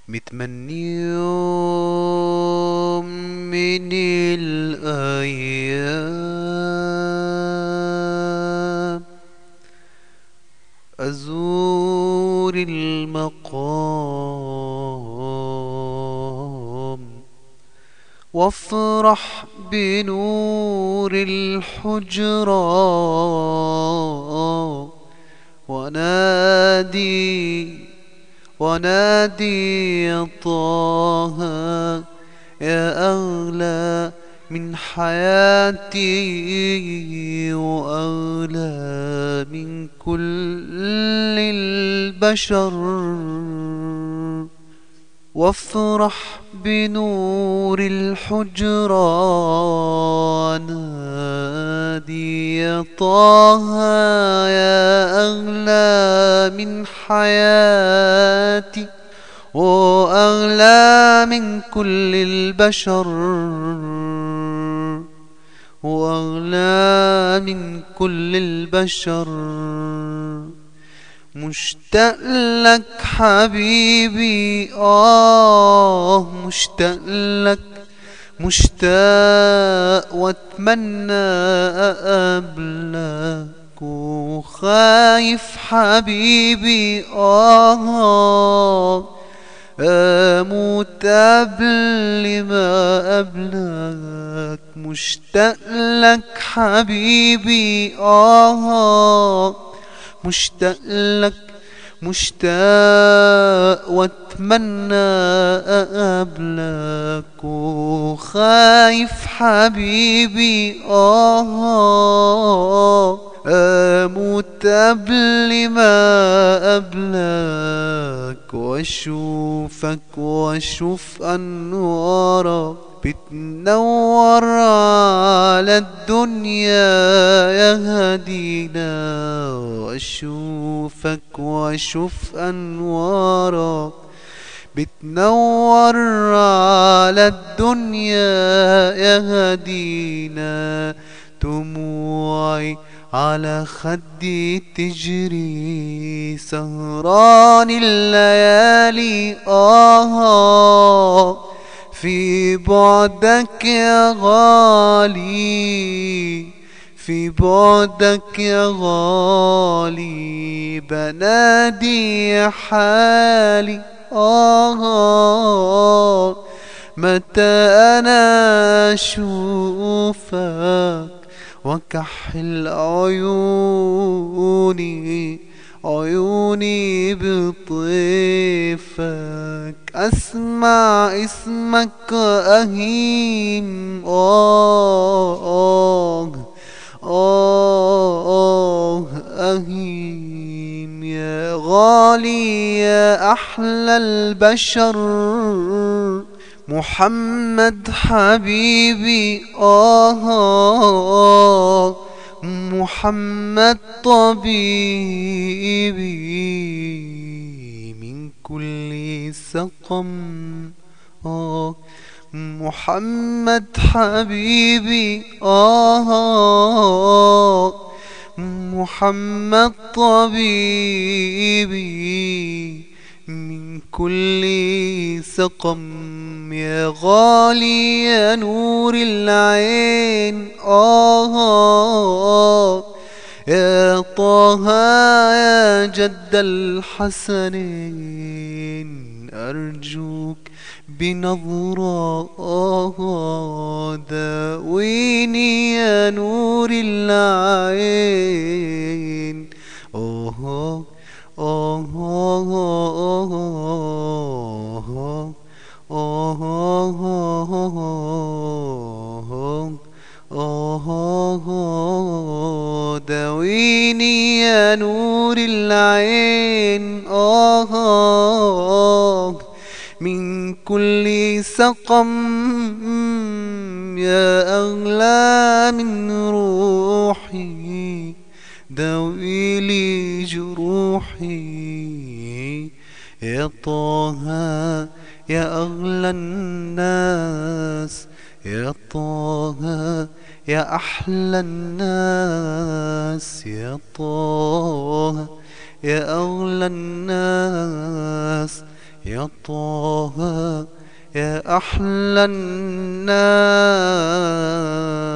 متمني يوم من الأيام أزور المقام وافرح بنور الحجرة ونادي يا طه يا أغلى من حياتي وأغلى من كل البشر وافرح بنور الحجرة نادي يا طه يا أغلى من حياتي وأغلى من كل البشر وأغلى من كل البشر مشتاق لك حبيبي مشتاق لك مشتاق واتمنى اقابلك وخايف حبيبي اموت قبل ما اقابلك مشتاق لك حبيبي مشتاق لك مشتاق واتمنى اقابلك وخايف حبيبي اموت قبل ما اقابلك واشوف انوارك بتنور على الدنيا يا هدينا واشوف انوارك بتنور على الدنيا يا هدينا دموعي على خدي تجري سهران الليالي في بعدك يا غالي في بعدك يا غالي بنادي حالي متى أنا أشوفك وكحل عيوني بطيفك أسمع اسمك أهيم أهيم يا غالي يا أحلى البشر محمد حبيبي محمد طبيبي من كل سقم محمد حبيبي محمد طبيبي من كل سقم يا غالي يا نور العين يا طه يا جد الحسنين أرجوك بنظرة داويني يا نور العين داويني يا نور العين من كل سقم يا أغلى من روحي داوي لي جروحي يا طه يا أغلى الناس يا طه يا أحلى الناس يا طه يا أغلى الناس يا طه يا أحلى الناس.